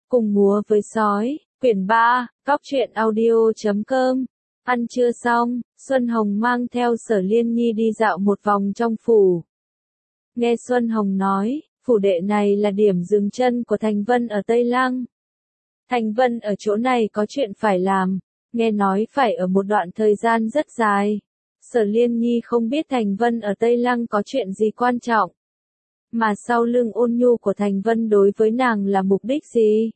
Cùng múa với sói, quyển 3, Cóc truyện audio.com. Ăn trưa xong, Xuân Hồng mang theo Sở Liên Nhi đi dạo một vòng trong phủ. Nghe Xuân Hồng nói, phủ đệ này là điểm dừng chân của Thành Vân ở Tây Lăng. Thành Vân ở chỗ này có chuyện phải làm, nghe nói phải ở một đoạn thời gian rất dài. Sở Liên Nhi không biết Thành Vân ở Tây Lăng có chuyện gì quan trọng. Mà sau lưng ôn nhu của Thành Vân đối với nàng là mục đích gì?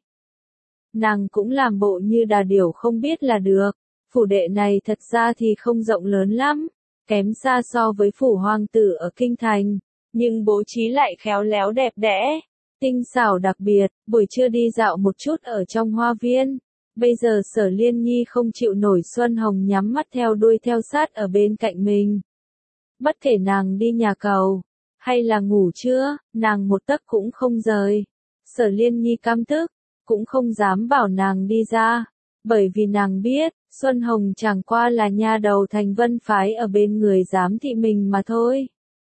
Nàng cũng làm bộ như đà điểu không biết là được. Phủ đệ này thật ra thì không rộng lớn lắm, kém xa so với phủ hoàng tử ở Kinh Thành, nhưng bố trí lại khéo léo đẹp đẽ, tinh xảo đặc biệt. Buổi trưa đi dạo một chút ở trong hoa viên. Bây giờ Sở Liên Nhi không chịu nổi Xuân Hồng nhắm mắt theo đuôi theo sát ở bên cạnh mình. Bất kể nàng đi nhà cầu, hay là ngủ trưa, nàng một tấc cũng không rời. Sở Liên Nhi căm tức, cũng không dám bảo nàng đi ra, bởi vì nàng biết, Xuân Hồng chẳng qua là nha đầu Thành Vân phái ở bên người giám thị mình mà thôi.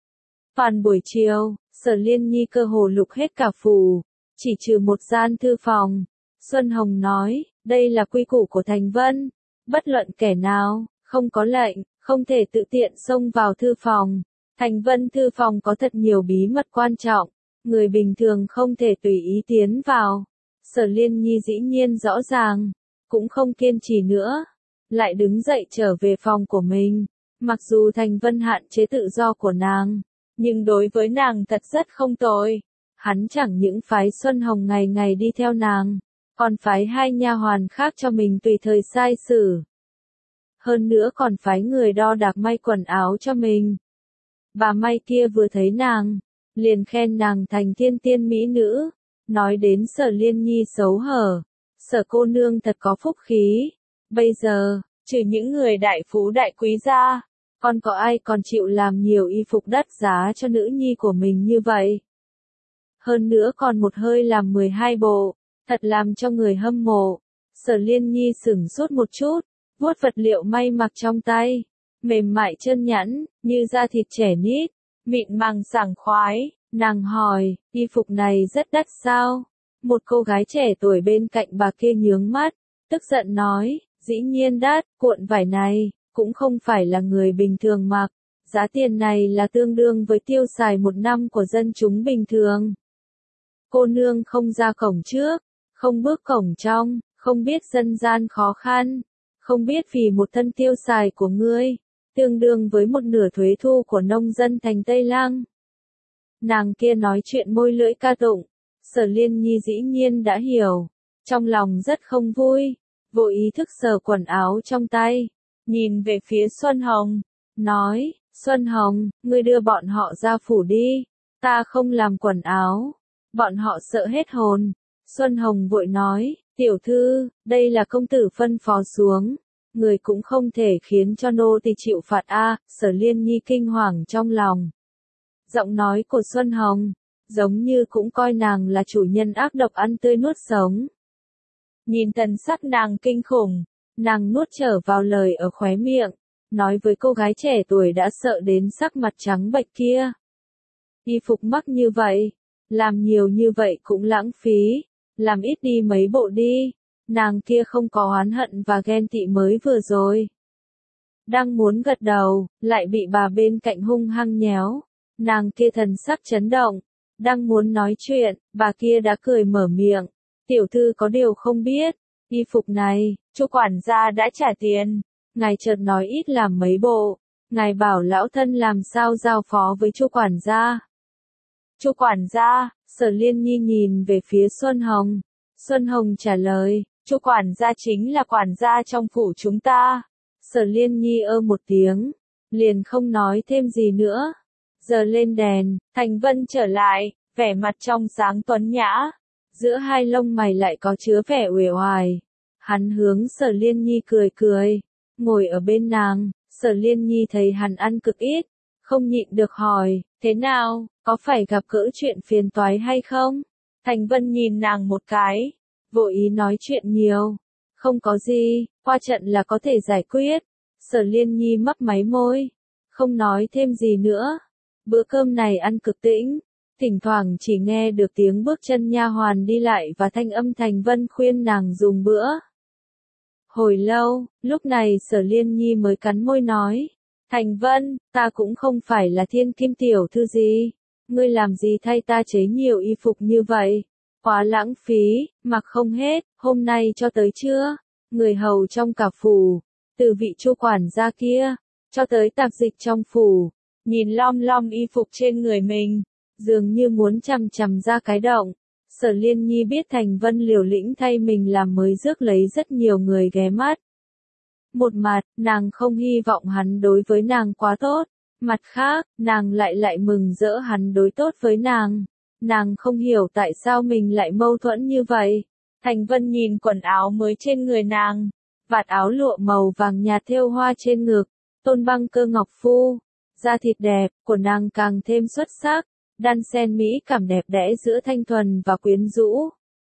Toàn buổi chiều, Sở Liên Nhi cơ hồ lục hết cả phủ, chỉ trừ một gian thư phòng. Xuân Hồng nói, đây là quy củ của Thành Vân, bất luận kẻ nào, không có lệnh, không thể tự tiện xông vào thư phòng. Thành Vân thư phòng có thật nhiều bí mật quan trọng, người bình thường không thể tùy ý tiến vào. Sở Liên Nhi dĩ nhiên rõ ràng, cũng không kiên trì nữa, lại đứng dậy trở về phòng của mình. Mặc dù Thành Vân hạn chế tự do của nàng, nhưng đối với nàng thật rất không tồi. Hắn chẳng những phái Xuân Hồng ngày ngày đi theo nàng, còn phái hai nha hoàn khác cho mình tùy thời sai xử. Hơn nữa còn phái người đo đạc may quần áo cho mình. Bà may kia vừa thấy nàng, liền khen nàng thành thiên tiên mỹ nữ, nói đến Sở Liên Nhi xấu hở. Sở cô nương thật có phúc khí, bây giờ, trừ những người đại phú đại quý ra, còn có ai còn chịu làm nhiều y phục đắt giá cho nữ nhi của mình như vậy. Hơn nữa còn một hơi làm 12 bộ, thật làm cho người hâm mộ. Sở Liên Nhi sửng sốt một chút, vuốt vật liệu may mặc trong tay, mềm mại chân nhẵn, như da thịt trẻ nít, mịn màng sảng khoái. Nàng hỏi, y phục này rất đắt sao? Một cô gái trẻ tuổi bên cạnh bà kia nhướng mắt, tức giận nói, dĩ nhiên đắt, cuộn vải này, cũng không phải là người bình thường mặc. Giá tiền này là tương đương với tiêu xài một năm của dân chúng bình thường. Cô nương không ra cổng trước, không bước cổng trong, không biết dân gian khó khăn, không biết vì một thân tiêu xài của ngươi, tương đương với một nửa thuế thu của nông dân thành Tây Lăng. Nàng kia nói chuyện môi lưỡi ca tụng, Sở Liên Nhi dĩ nhiên đã hiểu, trong lòng rất không vui, vô ý thức sờ quần áo trong tay, nhìn về phía Xuân Hồng, nói, Xuân Hồng, ngươi đưa bọn họ ra phủ đi, ta không làm quần áo, bọn họ sợ hết hồn. Xuân Hồng vội nói, tiểu thư, đây là công tử phân phó xuống, người cũng không thể khiến cho nô tỳ chịu phạt a. Sở Liên Nhi kinh hoàng trong lòng. Giọng nói của Xuân Hồng, giống như cũng coi nàng là chủ nhân ác độc ăn tươi nuốt sống. Nhìn thần sắc nàng kinh khủng, nàng nuốt trở vào lời ở khóe miệng, nói với cô gái trẻ tuổi đã sợ đến sắc mặt trắng bệch kia. Y phục mắc như vậy, làm nhiều như vậy cũng lãng phí, làm ít đi mấy bộ đi. Nàng kia không có oán hận và ghen tị mới vừa rồi. Đang muốn gật đầu, lại bị bà bên cạnh hung hăng nhéo. Nàng kia thần sắc chấn động, đang muốn nói chuyện, bà kia đã cười mở miệng. Tiểu thư có điều không biết, y phục này, chu quản gia đã trả tiền. Ngài chợt nói ít làm mấy bộ, ngài bảo lão thân làm sao giao phó với chu quản gia. Chu quản gia, Sở Liên Nhi nhìn về phía Xuân Hồng. Xuân Hồng trả lời, chu quản gia chính là quản gia trong phủ chúng ta. Sở Liên Nhi một tiếng, liền không nói thêm gì nữa. Giờ lên đèn, Thành Vân trở lại, vẻ mặt trong sáng tuấn nhã, giữa hai lông mày lại có chứa vẻ uể oải. Hắn hướng Sở Liên Nhi cười cười, ngồi ở bên nàng. Sở Liên Nhi thấy hắn ăn cực ít, không nhịn được hỏi, thế nào, có phải gặp gỡ chuyện phiền toái hay không? Thành Vân nhìn nàng một cái, vội ý nói chuyện nhiều, không có gì, qua trận là có thể giải quyết. Sở Liên Nhi mấp máy môi, không nói thêm gì nữa. Bữa cơm này ăn cực tĩnh, thỉnh thoảng chỉ nghe được tiếng bước chân nha hoàn đi lại và thanh âm Thành Vân khuyên nàng dùng bữa. Hồi lâu, lúc này Sở Liên Nhi mới cắn môi nói, Thành Vân, ta cũng không phải là thiên kim tiểu thư gì, ngươi làm gì thay ta chế nhiều y phục như vậy, quá lãng phí, mặc không hết, hôm nay cho tới trưa, người hầu trong cả phủ, từ vị chu quản gia kia, cho tới tạp dịch trong phủ, nhìn lom lom y phục trên người mình, dường như muốn chằm chằm ra cái động. Sở Liên Nhi biết Thành Vân liều lĩnh thay mình làm mới rước lấy rất nhiều người ghé mắt. Một mặt, nàng không hy vọng hắn đối với nàng quá tốt, mặt khác, nàng lại mừng rỡ hắn đối tốt với nàng. Nàng không hiểu tại sao mình lại mâu thuẫn như vậy. Thành Vân nhìn quần áo mới trên người nàng, vạt áo lụa màu vàng nhạt thêu hoa trên ngực, tôn băng cơ ngọc phu, da thịt đẹp, của nàng càng thêm xuất sắc, đan xen mỹ cảm đẹp đẽ giữa thanh thuần và quyến rũ.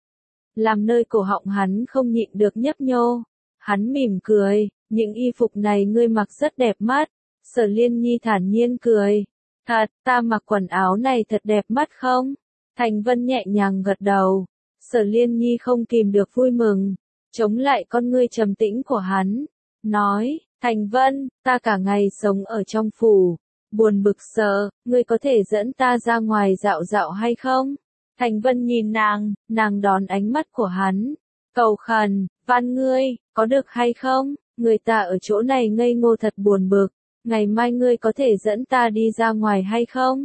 Làm nơi cổ họng hắn không nhịn được nhấp nhô. Hắn mỉm cười, những y phục này ngươi mặc rất đẹp mắt. Sở Liên Nhi thản nhiên cười. Thật, ta mặc quần áo này thật đẹp mắt không? Thành Vân nhẹ nhàng gật đầu. Sở Liên Nhi không kìm được vui mừng, chống lại con ngươi trầm tĩnh của hắn. Nói, Thành Vân, ta cả ngày sống ở trong phủ, buồn bực sợ, ngươi có thể dẫn ta ra ngoài dạo dạo hay không? Thành Vân nhìn nàng đón ánh mắt của hắn, cầu khẩn, van ngươi, có được hay không? Người ta ở chỗ này ngây ngô thật buồn bực, ngày mai ngươi có thể dẫn ta đi ra ngoài hay không?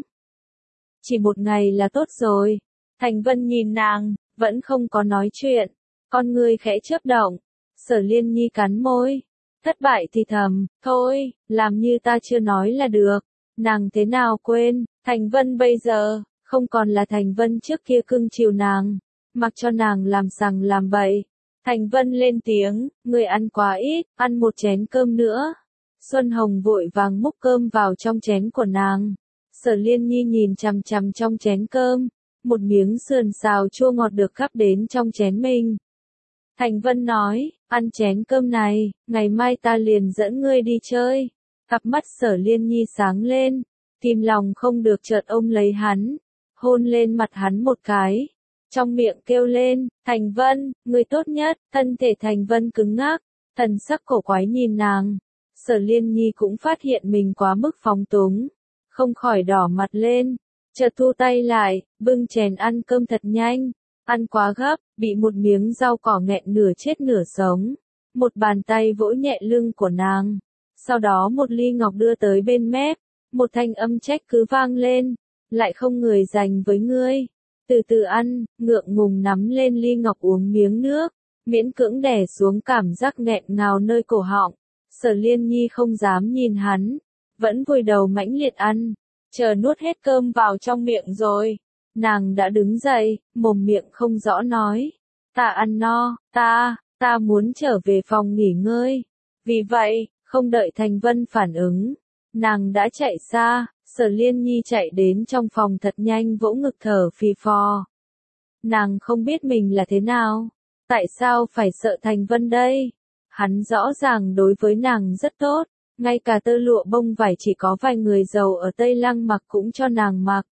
Chỉ một ngày là tốt rồi. Thành Vân nhìn nàng, vẫn không có nói chuyện, con ngươi khẽ chớp động. Sở Liên Nhi cắn môi, thất bại thì thầm, thôi, làm như ta chưa nói là được. Nàng thế nào quên, Thành Vân bây giờ, không còn là Thành Vân trước kia cưng chiều nàng, mặc cho nàng làm sằng làm bậy. Thành Vân lên tiếng, người ăn quá ít, ăn một chén cơm nữa. Xuân Hồng vội vàng múc cơm vào trong chén của nàng. Sở Liên Nhi nhìn chằm chằm trong chén cơm, một miếng sườn xào chua ngọt được gắp đến trong chén mình. Thành Vân nói, ăn chén cơm này, ngày mai ta liền dẫn ngươi đi chơi. Cặp mắt Sở Liên Nhi sáng lên, kìm lòng không được chợt ôm lấy hắn, hôn lên mặt hắn một cái. Trong miệng kêu lên, Thành Vân, người tốt nhất, thân thể Thành Vân cứng ngắc, thần sắc cổ quái nhìn nàng. Sở Liên Nhi cũng phát hiện mình quá mức phóng túng, không khỏi đỏ mặt lên, chợt thu tay lại, bưng chén ăn cơm thật nhanh, ăn quá gấp, bị một miếng rau cỏ nghẹn nửa chết nửa sống. Một bàn tay vỗ nhẹ lưng của nàng, sau đó một ly ngọc đưa tới bên mép, một thanh âm trách cứ vang lên, lại không người dành với ngươi. Từ từ ăn, ngượng ngùng nắm lên ly ngọc uống miếng nước, miễn cưỡng đè xuống cảm giác nghẹn ngào nơi cổ họng. Sở Liên Nhi không dám nhìn hắn, vẫn vùi đầu mãnh liệt ăn, chờ nuốt hết cơm vào trong miệng rồi. Nàng đã đứng dậy, mồm miệng không rõ nói, ta ăn no, ta muốn trở về phòng nghỉ ngơi. Vì vậy, không đợi Thành Vân phản ứng, nàng đã chạy xa. Sở Liên Nhi chạy đến trong phòng thật nhanh vỗ ngực thở phì phò. Nàng không biết mình là thế nào. Tại sao phải sợ Thành Vân đây? Hắn rõ ràng đối với nàng rất tốt. Ngay cả tơ lụa bông vải chỉ có vài người giàu ở Tây Lăng mặc cũng cho nàng mặc.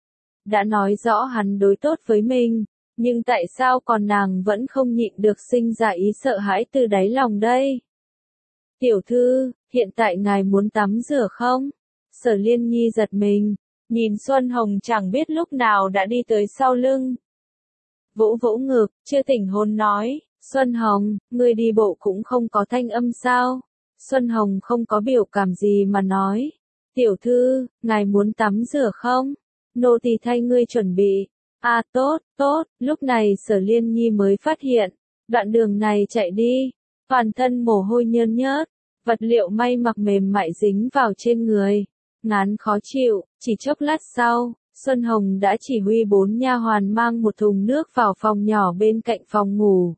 Đã nói rõ hắn đối tốt với mình. Nhưng tại sao còn nàng vẫn không nhịn được sinh ra ý sợ hãi từ đáy lòng đây? Tiểu thư, hiện tại ngài muốn tắm rửa không? Sở Liên Nhi giật mình, nhìn Xuân Hồng chẳng biết lúc nào đã đi tới sau lưng. Vỗ vỗ ngực, chưa tỉnh hồn nói, Xuân Hồng, ngươi đi bộ cũng không có thanh âm sao? Xuân Hồng không có biểu cảm gì mà nói, tiểu thư, ngài muốn tắm rửa không? Nô tỳ thay ngươi chuẩn bị. À tốt, lúc này Sở Liên Nhi mới phát hiện, đoạn đường này chạy đi, toàn thân mồ hôi nhơn nhớt, vật liệu may mặc mềm mại dính vào trên người. Ngán khó chịu, chỉ chốc lát sau, Xuân Hồng đã chỉ huy 4 nha hoàn mang một thùng nước vào phòng nhỏ bên cạnh phòng ngủ.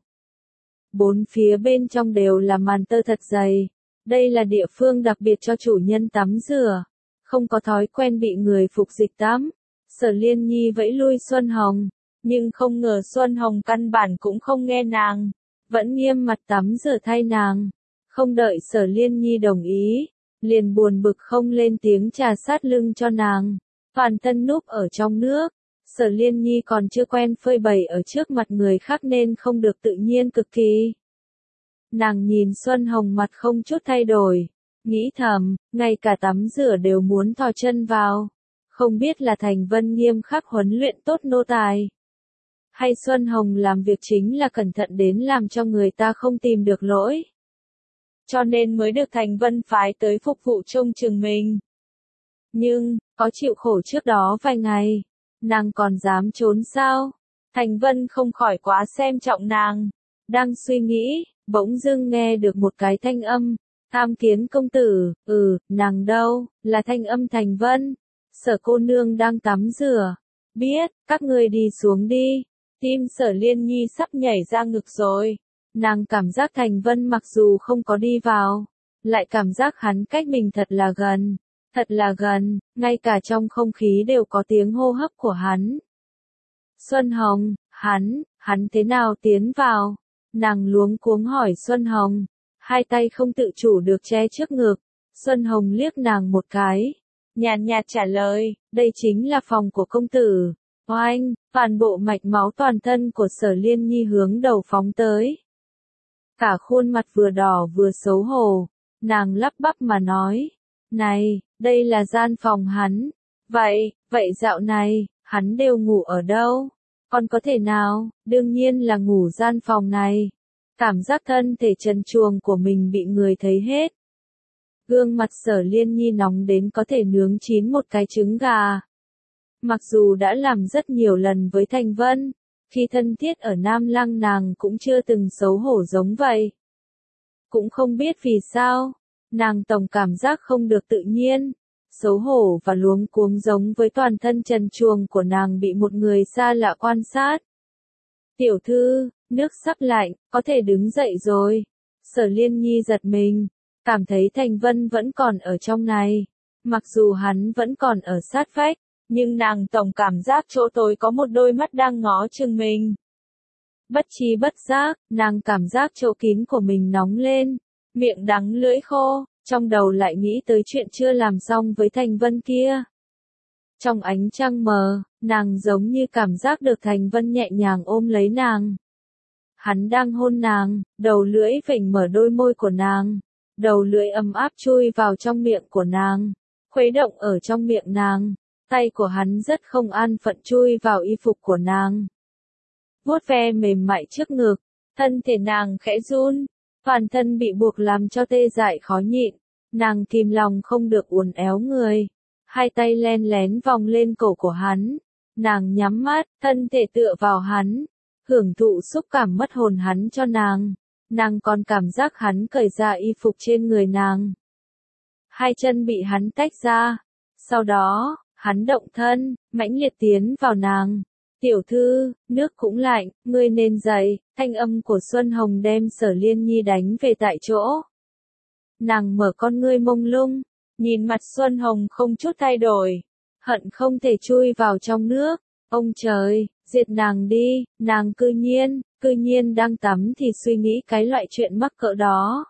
4 phía bên trong đều là màn tơ thật dày. Đây là địa phương đặc biệt cho chủ nhân tắm rửa, không có thói quen bị người phục dịch tắm. Sở Liên Nhi vẫy lui Xuân Hồng, nhưng không ngờ Xuân Hồng căn bản cũng không nghe nàng, vẫn nghiêm mặt tắm rửa thay nàng. Không đợi Sở Liên Nhi đồng ý, liền buồn bực không lên tiếng trà sát lưng cho nàng, toàn thân núp ở trong nước, Sở Liên Nhi còn chưa quen phơi bày ở trước mặt người khác nên không được tự nhiên cực kỳ. Nàng nhìn Xuân Hồng mặt không chút thay đổi, nghĩ thầm, ngay cả tắm rửa đều muốn thò chân vào. Không biết là Thành Vân nghiêm khắc huấn luyện tốt nô tài. Hay Xuân Hồng làm việc chính là cẩn thận đến làm cho người ta không tìm được lỗi. Cho nên mới được Thành Vân phái tới phục vụ trông chừng mình. Nhưng, có chịu khổ trước đó vài ngày, nàng còn dám trốn sao? Thành Vân không khỏi quá xem trọng nàng. Đang suy nghĩ, bỗng dưng nghe được một cái thanh âm. Tham Kiến công tử, nàng đâu, là thanh âm Thành Vân. Sở cô nương đang tắm rửa. Biết, các ngươi đi xuống đi. Tim Sở Liên Nhi sắp nhảy ra ngực rồi. Nàng cảm giác Thành Vân mặc dù không có đi vào, lại cảm giác hắn cách mình thật là gần, ngay cả trong không khí đều có tiếng hô hấp của hắn. Xuân Hồng, hắn thế nào tiến vào? Nàng luống cuống hỏi Xuân Hồng, hai tay không tự chủ được che trước ngực. Xuân Hồng liếc nàng một cái, nhàn nhạt trả lời, đây chính là phòng của công tử. Oanh, toàn bộ mạch máu toàn thân của Sở Liên Nhi hướng đầu phóng tới. Cả khuôn mặt vừa đỏ vừa xấu hổ, nàng lắp bắp mà nói, này, đây là gian phòng hắn. Vậy dạo này, hắn đều ngủ ở đâu? Còn có thể nào, đương nhiên là ngủ gian phòng này. Cảm giác thân thể trần truồng của mình bị người thấy hết. Gương mặt Sở Liên Nhi nóng đến có thể nướng chín một cái trứng gà. Mặc dù đã làm rất nhiều lần với Thành Vân, khi thân thiết ở Nam Lăng nàng cũng chưa từng xấu hổ giống vậy. Cũng không biết vì sao, nàng tổng cảm giác không được tự nhiên, xấu hổ và luống cuống giống với toàn thân trần truồng của nàng bị một người xa lạ quan sát. Tiểu thư, nước sắp lạnh, có thể đứng dậy rồi. Sở Liên Nhi giật mình, cảm thấy Thành Vân vẫn còn ở trong này. Mặc dù hắn vẫn còn ở sát vách, nhưng nàng tổng cảm giác chỗ tối có một đôi mắt đang ngó chừng mình. Bất tri bất giác, nàng cảm giác chỗ kín của mình nóng lên, miệng đắng lưỡi khô, trong đầu lại nghĩ tới chuyện chưa làm xong với Thành Vân kia. Trong ánh trăng mờ, nàng giống như cảm giác được Thành Vân nhẹ nhàng ôm lấy nàng. Hắn đang hôn nàng, đầu lưỡi vểnh mở đôi môi của nàng, đầu lưỡi ấm áp chui vào trong miệng của nàng, khuấy động ở trong miệng nàng. Tay của hắn rất không an phận chui vào y phục của nàng. Vuốt ve mềm mại trước ngực, thân thể nàng khẽ run, toàn thân bị buộc làm cho tê dại khó nhịn. Nàng kìm lòng không được uốn éo người, hai tay len lén vòng lên cổ của hắn. Nàng nhắm mắt, thân thể tựa vào hắn, hưởng thụ xúc cảm mất hồn hắn cho nàng. Nàng còn cảm giác hắn cởi ra y phục trên người nàng. Hai chân bị hắn tách ra. Sau đó, hắn động thân, mãnh liệt tiến vào nàng. Tiểu thư, nước cũng lạnh, ngươi nên dậy. Thanh âm của Xuân Hồng đem Sở Liên Nhi đánh về tại chỗ. Nàng mở con ngươi mông lung, nhìn mặt Xuân Hồng không chút thay đổi, hận không thể chui vào trong nước. Ông trời, diệt nàng đi, nàng cư nhiên đang tắm thì suy nghĩ cái loại chuyện mắc cỡ đó.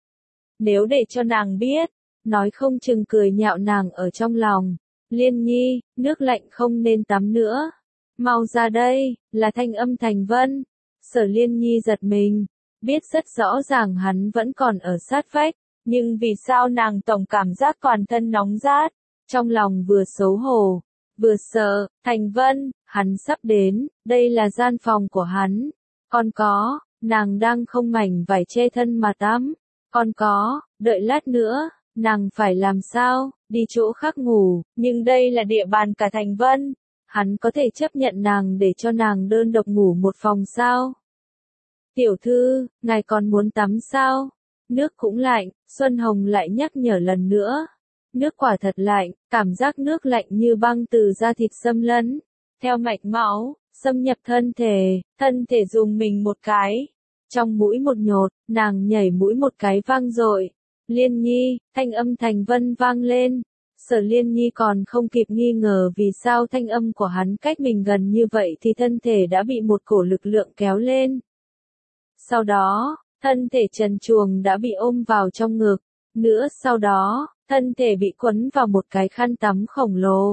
Nếu để cho nàng biết, nói không chừng cười nhạo nàng ở trong lòng. Liên Nhi, nước lạnh không nên tắm nữa. Mau ra đây, là thanh âm Thành Vân. Sở Liên Nhi giật mình, biết rất rõ ràng hắn vẫn còn ở sát vách, nhưng vì sao nàng tổng cảm giác toàn thân nóng rát, trong lòng vừa xấu hổ, vừa sợ. Thành Vân, hắn sắp đến, đây là gian phòng của hắn. Còn có, nàng đang không mảnh vải che thân mà tắm. Còn có, đợi lát nữa, nàng phải làm sao, đi chỗ khác ngủ, nhưng đây là địa bàn cả Thành Vân. Hắn có thể chấp nhận nàng để cho nàng đơn độc ngủ một phòng sao? Tiểu thư, ngài còn muốn tắm sao? Nước cũng lạnh, Xuân Hồng lại nhắc nhở lần nữa. Nước quả thật lạnh, cảm giác nước lạnh như băng từ da thịt xâm lấn, theo mạch máu, xâm nhập thân thể rùng mình một cái. Trong mũi một nhột, nàng nhảy mũi một cái vang dội. Liên Nhi, thanh âm Thành Vân vang lên. Sở Liên Nhi còn không kịp nghi ngờ vì sao thanh âm của hắn cách mình gần như vậy thì thân thể đã bị một cổ lực lượng kéo lên. Sau đó, thân thể trần truồng đã bị ôm vào trong ngực. Nữa sau đó, thân thể bị quấn vào một cái khăn tắm khổng lồ.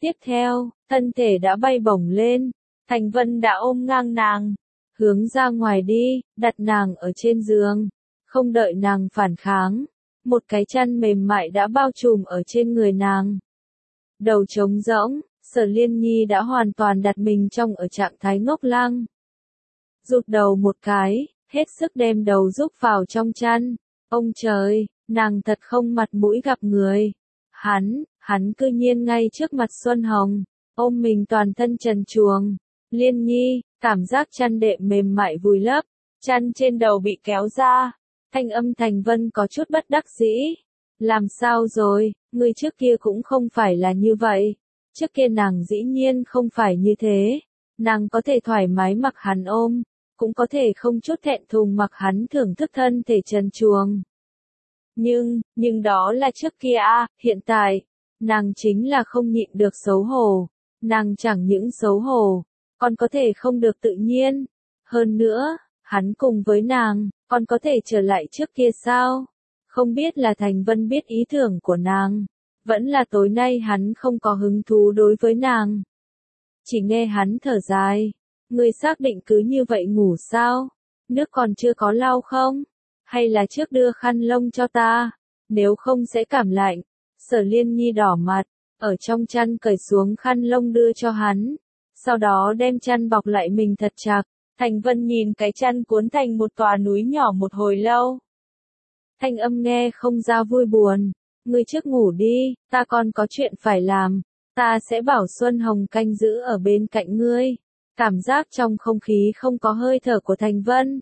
Tiếp theo, thân thể đã bay bổng lên, Thành Vân đã ôm ngang nàng, hướng ra ngoài đi, đặt nàng ở trên giường, không đợi nàng phản kháng. Một cái chăn mềm mại đã bao trùm ở trên người nàng. Đầu trống rỗng, Sở Liên Nhi đã hoàn toàn đặt mình trong ở trạng thái ngốc lăng. Rụt đầu một cái, hết sức đem đầu rúc vào trong chăn. Ông trời, nàng thật không mặt mũi gặp người. Hắn cư nhiên ngay trước mặt Xuân Hồng, ôm mình toàn thân trần truồng. Liên Nhi, cảm giác chăn đệm mềm mại vùi lấp, chăn trên đầu bị kéo ra. Thanh âm Thành Vân có chút bất đắc dĩ. Làm sao rồi, người trước kia cũng không phải là như vậy. Trước kia nàng dĩ nhiên không phải như thế. Nàng có thể thoải mái mặc hắn ôm, cũng có thể không chút thẹn thùng mặc hắn thưởng thức thân thể trần truồng. Nhưng đó là trước kia a, hiện tại, nàng chính là không nhịn được xấu hổ. Nàng chẳng những xấu hổ, còn có thể không được tự nhiên. Hơn nữa, hắn cùng với nàng, còn có thể trở lại trước kia sao? Không biết là Thành Vân biết ý tưởng của nàng, vẫn là tối nay hắn không có hứng thú đối với nàng. Chỉ nghe hắn thở dài, người xác định cứ như vậy ngủ sao? Nước còn chưa có lau không? Hay là trước đưa khăn lông cho ta? Nếu không sẽ cảm lạnh. Sở Liên Nhi đỏ mặt, ở trong chăn cởi xuống khăn lông đưa cho hắn. Sau đó đem chăn bọc lại mình thật chặt. Thành Vân nhìn cái chăn cuốn thành một tòa núi nhỏ một hồi lâu. Thanh âm nghe không ra vui buồn. Ngươi trước ngủ đi, ta còn có chuyện phải làm. Ta sẽ bảo Xuân Hồng canh giữ ở bên cạnh ngươi. Cảm giác trong không khí không có hơi thở của Thành Vân.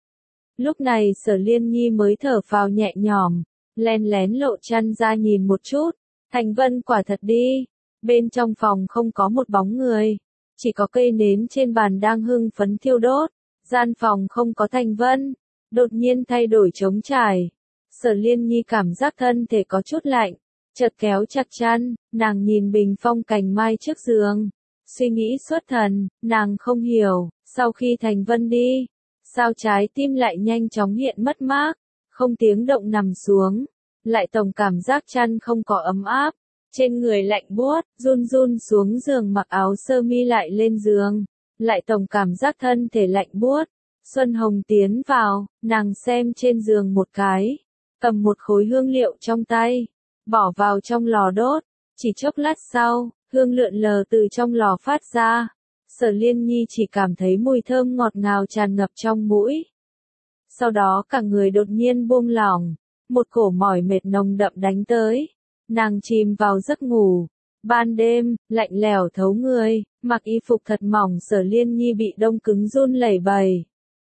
Lúc này Sở Liên Nhi mới thở phào nhẹ nhõm, len lén lộ chăn ra nhìn một chút. Thành Vân quả thật đi. Bên trong phòng không có một bóng người. Chỉ có cây nến trên bàn đang hưng phấn thiêu đốt. Gian phòng không có Thành Vân. Đột nhiên thay đổi trống trải. Sở Liên Nhi cảm giác thân thể có chút lạnh. Chợt kéo chặt chăn, nàng nhìn bình phong cành mai trước giường. Suy nghĩ xuất thần, nàng không hiểu, sau khi Thành Vân đi, sao trái tim lại nhanh chóng hiện mất mát, không tiếng động nằm xuống. Lại tổng cảm giác chăn không có ấm áp. Trên người lạnh buốt, run run xuống giường mặc áo sơ mi lại lên giường. Lại tổng cảm giác thân thể lạnh buốt. Xuân Hồng tiến vào, nàng xem trên giường một cái. Cầm một khối hương liệu trong tay. Bỏ vào trong lò đốt. Chỉ chốc lát sau, hương lượn lờ từ trong lò phát ra. Sở Liên Nhi chỉ cảm thấy mùi thơm ngọt ngào tràn ngập trong mũi. Sau đó cả người đột nhiên buông lỏng. Một cổ mỏi mệt nồng đậm đánh tới. Nàng chìm vào giấc ngủ. Ban đêm, lạnh lẽo thấu người, mặc y phục thật mỏng Sở Liên Nhi bị đông cứng run lẩy bẩy.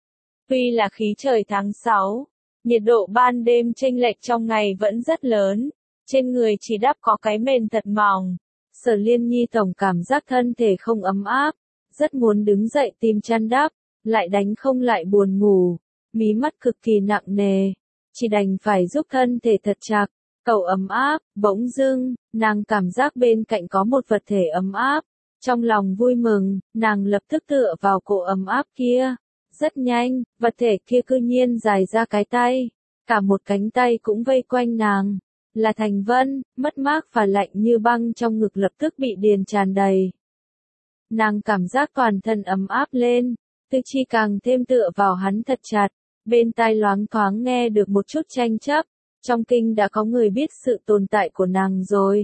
Tuy là khí trời tháng 6, nhiệt độ ban đêm chênh lệch trong ngày vẫn rất lớn. Trên người chỉ đắp có cái mền thật mỏng. Sở Liên Nhi tổng cảm giác thân thể không ấm áp. Rất muốn đứng dậy tìm chăn đắp, lại đánh không lại buồn ngủ. Mí mắt cực kỳ nặng nề. Chỉ đành phải giúp thân thể thật chặt. Cầu ấm áp, bỗng dưng, nàng cảm giác bên cạnh có một vật thể ấm áp. Trong lòng vui mừng, nàng lập tức tựa vào cổ ấm áp kia. Rất nhanh, vật thể kia cư nhiên dài ra cái tay. Cả một cánh tay cũng vây quanh nàng. Là Thành Vân, mất mát và lạnh như băng trong ngực lập tức bị điền tràn đầy. Nàng cảm giác toàn thân ấm áp lên. Tư chi càng thêm tựa vào hắn thật chặt. Bên tai loáng thoáng nghe được một chút tranh chấp. Trong kinh đã có người biết sự tồn tại của nàng rồi.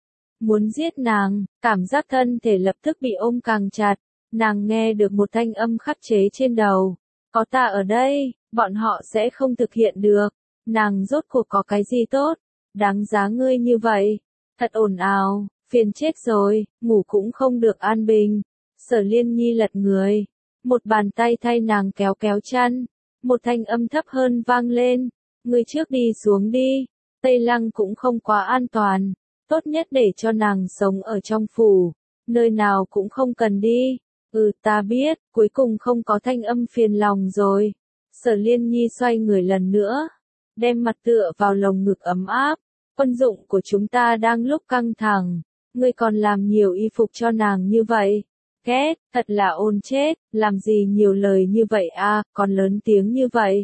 Muốn giết nàng, cảm giác thân thể lập tức bị ôm càng chặt. Nàng nghe được một thanh âm khắc chế trên đầu. Có ta ở đây, bọn họ sẽ không thực hiện được. Nàng rốt cuộc có cái gì tốt? Đáng giá ngươi như vậy. Thật ồn ào, phiền chết rồi, ngủ cũng không được an bình. Sở Liên Nhi lật người. Một bàn tay thay nàng kéo kéo chăn. Một thanh âm thấp hơn vang lên. Ngươi trước đi xuống đi. Tây Lăng cũng không quá an toàn. Tốt nhất để cho nàng sống ở trong phủ. Nơi nào cũng không cần đi. Ta biết, cuối cùng không có thanh âm phiền lòng rồi. Sở Liên Nhi xoay người lần nữa. Đem mặt tựa vào lồng ngực ấm áp. Quân dụng của chúng ta đang lúc căng thẳng. Ngươi còn làm nhiều y phục cho nàng như vậy. Ghét, thật là ôn chết, làm gì nhiều lời như vậy a, còn lớn tiếng như vậy.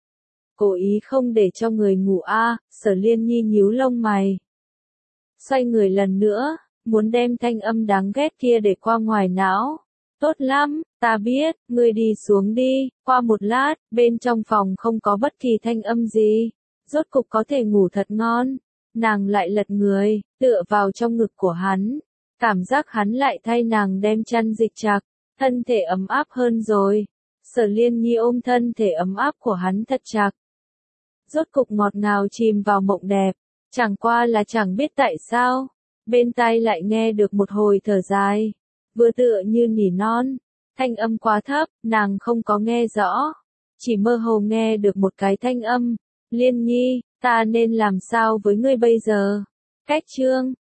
Cố ý không để cho người ngủ a, Sở Liên Nhi nhíu lông mày. Xoay người lần nữa, muốn đem thanh âm đáng ghét kia để qua ngoài não. Tốt lắm, ta biết, ngươi đi xuống đi. Qua một lát, bên trong phòng không có bất kỳ thanh âm gì. Rốt cục có thể ngủ thật ngon. Nàng lại lật người, tựa vào trong ngực của hắn. Cảm giác hắn lại thay nàng đem chăn dịch chặt, thân thể ấm áp hơn rồi. Sở Liên Nhi ôm thân thể ấm áp của hắn thật chặt. Rốt cục ngọt ngào chìm vào mộng đẹp, chẳng qua là chẳng biết tại sao, bên tai lại nghe được một hồi thở dài, vừa tựa như nỉ non, thanh âm quá thấp, nàng không có nghe rõ, chỉ mơ hồ nghe được một cái thanh âm, Liên Nhi, ta nên làm sao với ngươi bây giờ? Cách chương